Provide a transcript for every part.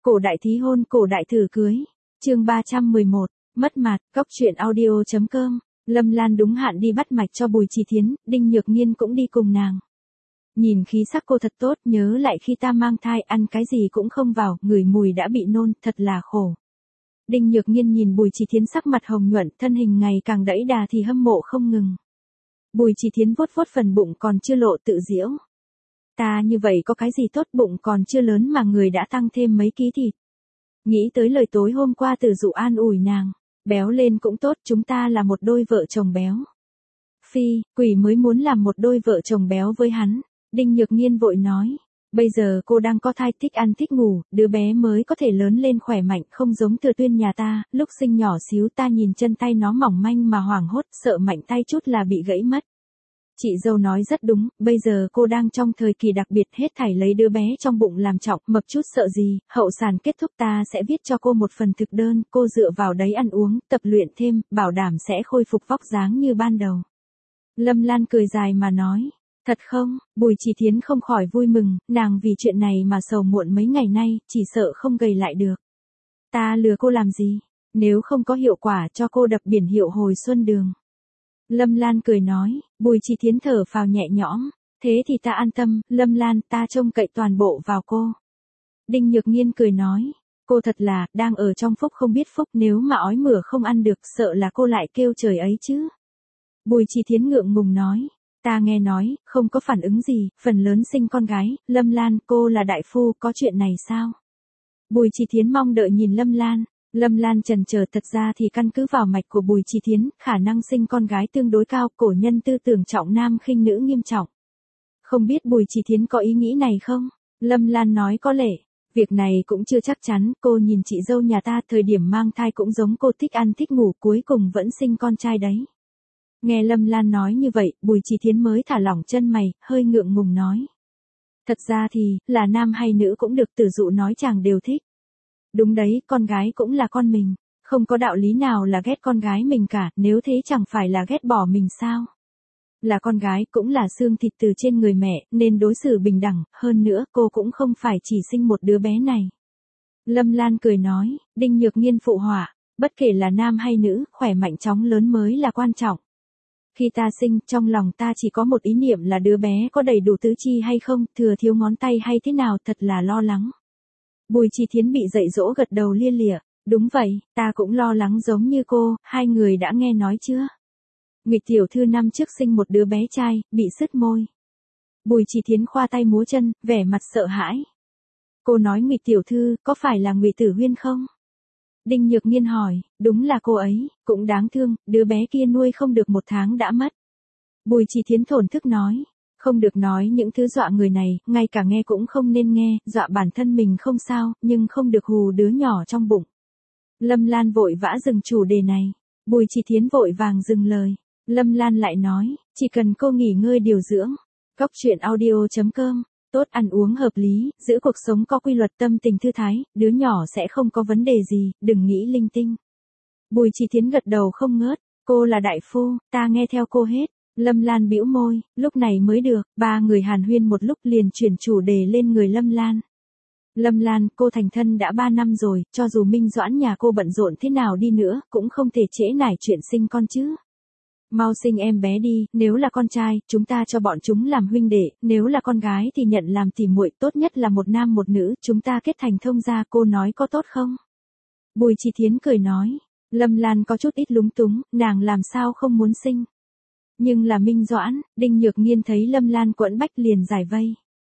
Cổ đại thí hôn, cổ đại thử cưới. Chương 311, mất mặt, góc truyện audio.com. Lâm Lan đúng hạn đi bắt mạch cho Bùi Trì Thiến, Đinh Nhược Nghiên cũng đi cùng nàng. Nhìn khí sắc cô thật tốt, nhớ lại khi ta mang thai ăn cái gì cũng không vào, ngửi mùi đã bị nôn, thật là khổ. Đinh Nhược Nghiên nhìn Bùi Trì Thiến sắc mặt hồng nhuận, thân hình ngày càng đẫy đà thì hâm mộ không ngừng. Bùi Trì Thiến vuốt vuốt phần bụng còn chưa lộ tự giễu. Ta như vậy có cái gì tốt, bụng còn chưa lớn mà người đã tăng thêm mấy ký thịt. Nghĩ tới lời tối hôm qua Từ Dụ an ủi nàng, béo lên cũng tốt, chúng ta là một đôi vợ chồng béo. Phi, quỷ mới muốn làm một đôi vợ chồng béo với hắn. Đinh Nhược Nghiên vội nói, bây giờ cô đang có thai, thích ăn thích ngủ, đứa bé mới có thể lớn lên khỏe mạnh, không giống Thừa Tuyên nhà ta, lúc sinh nhỏ xíu ta nhìn chân tay nó mỏng manh mà hoảng hốt, sợ mạnh tay chút là bị gãy mất. Chị dâu nói rất đúng, bây giờ cô đang trong thời kỳ đặc biệt, hết thảy lấy đứa bé trong bụng làm trọng, mập chút sợ gì, hậu sản kết thúc ta sẽ viết cho cô một phần thực đơn, cô dựa vào đấy ăn uống, tập luyện thêm, bảo đảm sẽ khôi phục vóc dáng như ban đầu. Lâm Lan cười dài mà nói, thật không? Bùi Trì Thiến không khỏi vui mừng, nàng vì chuyện này mà sầu muộn mấy ngày nay, chỉ sợ không gầy lại được. Ta lừa cô làm gì? Nếu không có hiệu quả cho cô đập biển hiệu hồi xuân đường. Lâm Lan cười nói, Bùi Trì Thiến thở phào nhẹ nhõm, thế thì ta an tâm, Lâm Lan, ta trông cậy toàn bộ vào cô. Đinh Nhược Nghiên cười nói, cô thật là, đang ở trong phúc không biết phúc, nếu mà ói mửa không ăn được, sợ là cô lại kêu trời ấy chứ. Bùi Trì Thiến ngượng ngùng nói, ta nghe nói, không có phản ứng gì, phần lớn sinh con gái, Lâm Lan, cô là đại phu, có chuyện này sao? Bùi Trì Thiến mong đợi nhìn Lâm Lan. Lâm Lan chần chờ, thật ra thì căn cứ vào mạch của Bùi Trì Thiến, khả năng sinh con gái tương đối cao, cổ nhân tư tưởng trọng nam khinh nữ nghiêm trọng. Không biết Bùi Trì Thiến có ý nghĩ này không? Lâm Lan nói có lẽ, việc này cũng chưa chắc chắn, cô nhìn chị dâu nhà ta thời điểm mang thai cũng giống cô, thích ăn thích ngủ, cuối cùng vẫn sinh con trai đấy. Nghe Lâm Lan nói như vậy, Bùi Trì Thiến mới thả lỏng chân mày, hơi ngượng ngùng nói. Thật ra thì, là nam hay nữ cũng được, Từ Dụ nói chàng đều thích. Đúng đấy, con gái cũng là con mình, không có đạo lý nào là ghét con gái mình cả, nếu thế chẳng phải là ghét bỏ mình sao? Là con gái cũng là xương thịt từ trên người mẹ, nên đối xử bình đẳng, hơn nữa cô cũng không phải chỉ sinh một đứa bé này. Lâm Lan cười nói, Đinh Nhược Nghiên phụ họa, bất kể là nam hay nữ, khỏe mạnh chóng lớn mới là quan trọng. Khi ta sinh, trong lòng ta chỉ có một ý niệm là đứa bé có đầy đủ tứ chi hay không, thừa thiếu ngón tay hay thế nào, thật là lo lắng. Bùi Trì Thiến bị dạy dỗ gật đầu lia lịa, đúng vậy, ta cũng lo lắng giống như cô, hai người đã nghe nói chưa? Ngụy tiểu thư năm trước sinh một đứa bé trai, bị sứt môi. Bùi Trì Thiến khoa tay múa chân, vẻ mặt sợ hãi. Cô nói Ngụy tiểu thư, có phải là Ngụy Tử Huyên không? Đinh Nhược Nghiên hỏi, đúng là cô ấy, cũng đáng thương, đứa bé kia nuôi không được 1 tháng đã mất. Bùi Trì Thiến thổn thức nói. Không được nói những thứ dọa người này, ngay cả nghe cũng không nên nghe, dọa bản thân mình không sao, nhưng không được hù đứa nhỏ trong bụng. Lâm Lan vội vã dừng chủ đề này. Bùi Trì Thiến vội vàng dừng lời. Lâm Lan lại nói, chỉ cần cô nghỉ ngơi điều dưỡng. Góc truyện audio.com, tốt ăn uống hợp lý, giữ cuộc sống có quy luật, tâm tình thư thái, đứa nhỏ sẽ không có vấn đề gì, đừng nghĩ linh tinh. Bùi Trì Thiến gật đầu không ngớt, cô là đại phu, ta nghe theo cô hết. Lâm Lan bĩu môi, lúc này mới được, ba người hàn huyên một lúc liền chuyển chủ đề lên người Lâm Lan. Lâm Lan, cô thành thân đã 3 năm rồi, cho dù Minh Doãn nhà cô bận rộn thế nào đi nữa, cũng không thể trễ nải chuyện sinh con chứ. Mau sinh em bé đi, nếu là con trai, chúng ta cho bọn chúng làm huynh đệ, nếu là con gái thì nhận làm tỉ muội, tốt nhất là một nam một nữ, chúng ta kết thành thông gia, cô nói có tốt không? Bùi Trì Thiến cười nói, Lâm Lan có chút ít lúng túng, nàng làm sao không muốn sinh. Nhưng là Minh Doãn, Đinh Nhược Nghiên thấy Lâm Lan quẫn bách liền giải vây.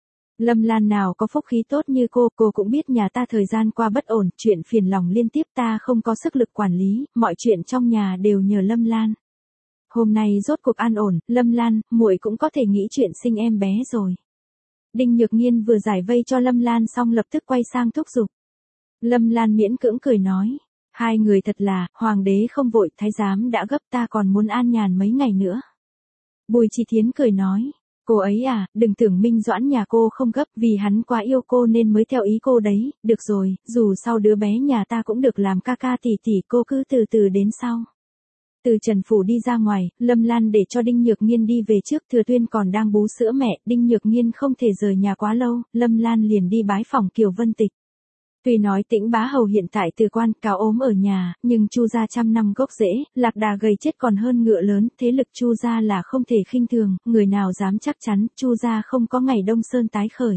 Lâm Lan nào có phúc khí tốt như cô cũng biết nhà ta thời gian qua bất ổn, chuyện phiền lòng liên tiếp, ta không có sức lực quản lý, mọi chuyện trong nhà đều nhờ Lâm Lan. Hôm nay rốt cuộc an ổn, Lâm Lan, muội cũng có thể nghĩ chuyện sinh em bé rồi. Đinh Nhược Nghiên vừa giải vây cho Lâm Lan xong lập tức quay sang thúc giục. Lâm Lan miễn cưỡng cười nói, hai người thật là, hoàng đế không vội, thái giám đã gấp, ta còn muốn an nhàn mấy ngày nữa. Bùi Trì Thiến cười nói, cô ấy à, đừng tưởng Minh Doãn nhà cô không gấp, vì hắn quá yêu cô nên mới theo ý cô đấy, được rồi, dù sau đứa bé nhà ta cũng được làm ca ca tỷ tỷ, cô cứ từ từ đến sau. Từ Trần Phủ đi ra ngoài, Lâm Lan để cho Đinh Nhược Nghiên đi về trước, Thừa Tuyên còn đang bú sữa mẹ, Đinh Nhược Nghiên không thể rời nhà quá lâu, Lâm Lan liền đi bái phòng Kiều Vân Tịch. Tuy nói Tĩnh Bá Hầu hiện tại từ quan cáo ốm ở nhà, nhưng Chu gia trăm năm gốc rễ, lạc đà gầy chết còn hơn ngựa lớn, thế lực Chu gia là không thể khinh thường, người nào dám chắc chắn Chu gia không có ngày Đông Sơn tái khởi.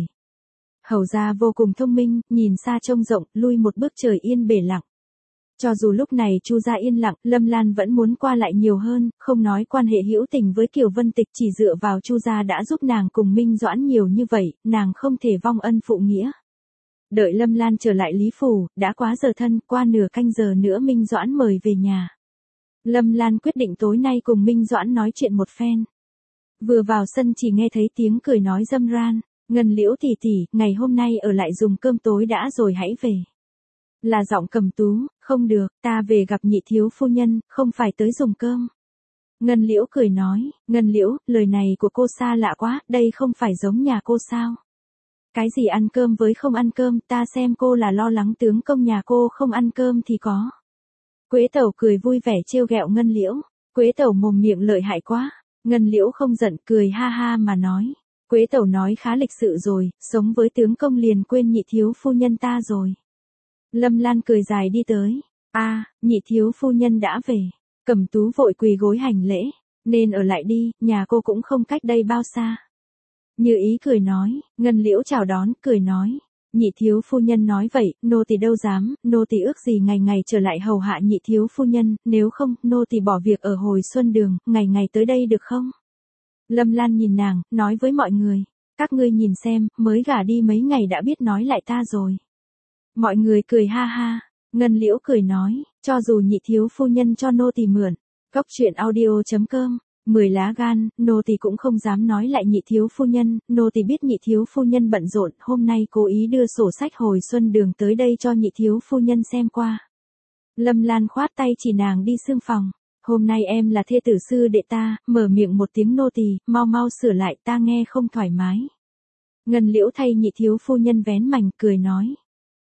Hầu gia vô cùng thông minh, nhìn xa trông rộng, lui một bước trời yên bể lặng. Cho dù lúc này Chu gia yên lặng, Lâm Lan vẫn muốn qua lại nhiều hơn, không nói quan hệ hữu tình với Kiều Vân Tịch, chỉ dựa vào Chu gia đã giúp nàng cùng Minh Doãn nhiều như vậy, nàng không thể vong ân phụ nghĩa. Đợi Lâm Lan trở lại Lý Phủ, đã quá giờ thân, qua nửa canh giờ nữa Minh Doãn mời về nhà. Lâm Lan quyết định tối nay cùng Minh Doãn nói chuyện một phen. Vừa vào sân chỉ nghe thấy tiếng cười nói râm ran, Ngân Liễu tỷ tỷ, ngày hôm nay ở lại dùng cơm tối đã rồi hãy về. Là giọng Cẩm Tú, không được, ta về gặp nhị thiếu phu nhân, không phải tới dùng cơm. Ngân Liễu cười nói, Ngân Liễu, lời này của cô xa lạ quá, đây không phải giống nhà cô sao? Cái gì ăn cơm với không ăn cơm, ta xem cô là lo lắng tướng công nhà cô không ăn cơm thì có. Quế Tẩu cười vui vẻ trêu ghẹo Ngân Liễu, Quế Tẩu mồm miệng lợi hại quá. Ngân Liễu không giận, cười ha ha mà nói, Quế Tẩu nói khá lịch sự rồi, sống với tướng công liền quên nhị thiếu phu nhân ta rồi. Lâm Lan cười dài đi tới, nhị thiếu phu nhân đã về. Cẩm Tú vội quỳ gối hành lễ, nên ở lại đi, nhà cô cũng không cách đây bao xa. Như ý cười nói, Ngân Liễu chào đón, cười nói, nhị thiếu phu nhân nói vậy, nô tỳ đâu dám, nô tỳ ước gì ngày ngày trở lại hầu hạ nhị thiếu phu nhân, nếu không, nô tỳ bỏ việc ở hồi xuân đường, ngày ngày tới đây được không? Lâm Lan nhìn nàng, nói với mọi người, các ngươi nhìn xem, mới gả đi mấy ngày đã biết nói lại ta rồi. Mọi người cười ha ha, Ngân Liễu cười nói, cho dù nhị thiếu phu nhân cho nô tỳ mượn, goctruyện.audio.com, 10 lá gan, nô tỳ cũng không dám nói lại nhị thiếu phu nhân, nô tỳ biết nhị thiếu phu nhân bận rộn, hôm nay cố ý đưa sổ sách hồi xuân đường tới đây cho nhị thiếu phu nhân xem qua. Lâm Lan khoát tay chỉ nàng đi xương phòng, hôm nay em là thê tử sư đệ ta, mở miệng một tiếng nô tỳ, mau mau sửa lại, ta nghe không thoải mái. Ngân Liễu thay nhị thiếu phu nhân vén mảnh, cười nói.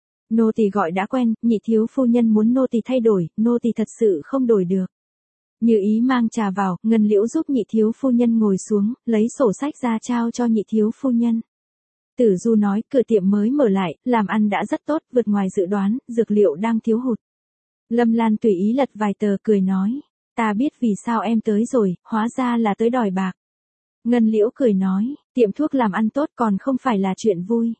Nô tỳ gọi đã quen, nhị thiếu phu nhân muốn nô tỳ thay đổi, nô tỳ thật sự không đổi được. Như ý mang trà vào, Ngân Liễu giúp nhị thiếu phu nhân ngồi xuống, lấy sổ sách ra trao cho nhị thiếu phu nhân. Tử Du nói, cửa tiệm mới mở lại, làm ăn đã rất tốt, vượt ngoài dự đoán, dược liệu đang thiếu hụt. Lâm Lan tùy ý lật vài tờ, cười nói, ta biết vì sao em tới rồi, hóa ra là tới đòi bạc. Ngân Liễu cười nói, tiệm thuốc làm ăn tốt còn không phải là chuyện vui.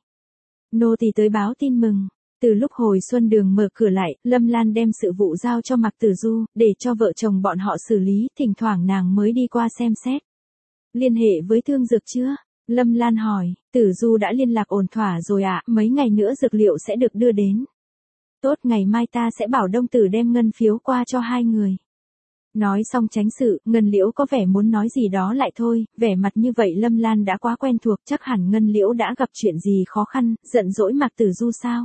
Nô tỳ tới báo tin mừng. Từ lúc hồi xuân đường mở cửa lại, Lâm Lan đem sự vụ giao cho Mạc Tử Du, để cho vợ chồng bọn họ xử lý, thỉnh thoảng nàng mới đi qua xem xét. Liên hệ với thương dược chưa? Lâm Lan hỏi, Tử Du đã liên lạc ổn thỏa rồi ạ, mấy ngày nữa dược liệu sẽ được đưa đến. Tốt, ngày mai ta sẽ bảo Đông Tử đem ngân phiếu qua cho hai người. Nói xong tránh sự, Ngân Liễu có vẻ muốn nói gì đó lại thôi, vẻ mặt như vậy Lâm Lan đã quá quen thuộc, chắc hẳn Ngân Liễu đã gặp chuyện gì khó khăn, giận dỗi Mạc Tử Du sao?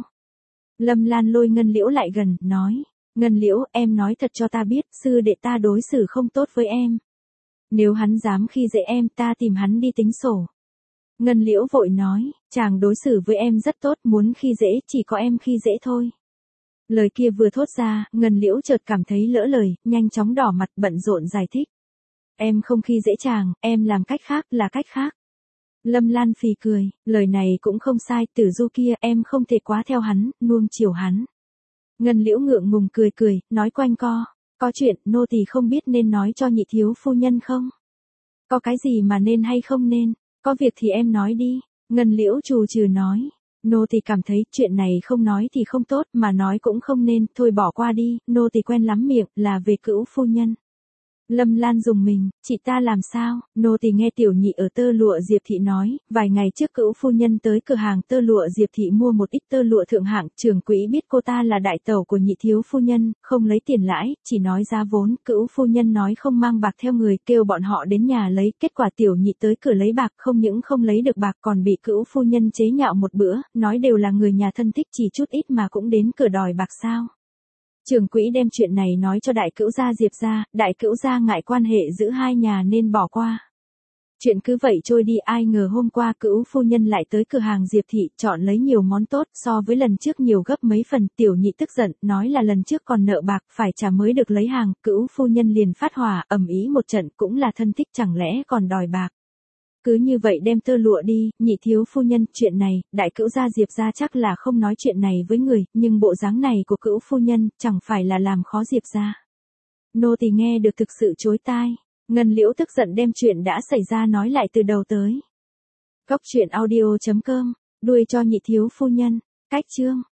Lâm Lan lôi Ngân Liễu lại gần, nói, Ngân Liễu, em nói thật cho ta biết, sư đệ ta đối xử không tốt với em. Nếu hắn dám khi dễ em, ta tìm hắn đi tính sổ. Ngân Liễu vội nói, chàng đối xử với em rất tốt, muốn khi dễ, chỉ có em khi dễ thôi. Lời kia vừa thốt ra, Ngân Liễu chợt cảm thấy lỡ lời, nhanh chóng đỏ mặt bận rộn giải thích. Em không khi dễ chàng, em làm cách khác, là cách khác. Lâm Lan phì cười, lời này cũng không sai, Tử Du kia, em không thể quá theo hắn, nuông chiều hắn. Ngân Liễu ngượng ngùng cười cười, nói quanh co, có chuyện, nô tỳ không biết nên nói cho nhị thiếu phu nhân không? Có cái gì mà nên hay không nên, có việc thì em nói đi. Ngân Liễu trù trừ nói, nô tỳ cảm thấy chuyện này không nói thì không tốt, mà nói cũng không nên, thôi bỏ qua đi, nô tỳ quen lắm miệng, là về cữu phu nhân. Lâm Lan dùng mình, chị ta làm sao, nô tỳ nghe tiểu nhị ở tơ lụa Diệp Thị nói, vài ngày trước cữu phu nhân tới cửa hàng tơ lụa Diệp Thị mua một ít tơ lụa thượng hạng, trưởng quỹ biết cô ta là đại tẩu của nhị thiếu phu nhân, không lấy tiền lãi, chỉ nói giá vốn, cữu phu nhân nói không mang bạc theo người, kêu bọn họ đến nhà lấy, kết quả tiểu nhị tới cửa lấy bạc, không những không lấy được bạc còn bị cữu phu nhân chế nhạo một bữa, nói đều là người nhà thân thích chỉ chút ít mà cũng đến cửa đòi bạc sao. Trưởng quỹ đem chuyện này nói cho đại cữu gia Diệp gia, đại cữu gia ngại quan hệ giữa hai nhà nên bỏ qua. Chuyện cứ vậy trôi đi, ai ngờ hôm qua cữu phu nhân lại tới cửa hàng Diệp Thị, chọn lấy nhiều món tốt, so với lần trước nhiều gấp mấy phần, tiểu nhị tức giận, nói là lần trước còn nợ bạc, phải trả mới được lấy hàng, cữu phu nhân liền phát hỏa, ầm ĩ một trận, cũng là thân thích chẳng lẽ còn đòi bạc. Cứ như vậy đem tơ lụa đi, nhị thiếu phu nhân, chuyện này, đại cữu gia Diệp gia chắc là không nói chuyện này với người, nhưng bộ dáng này của cữu phu nhân, chẳng phải là làm khó Diệp gia. Nô tỳ nghe được thực sự chối tai. Ngân Liễu tức giận đem chuyện đã xảy ra nói lại từ đầu tới. Cốc truyện audio.com, đuôi cho nhị thiếu phu nhân, cách chương.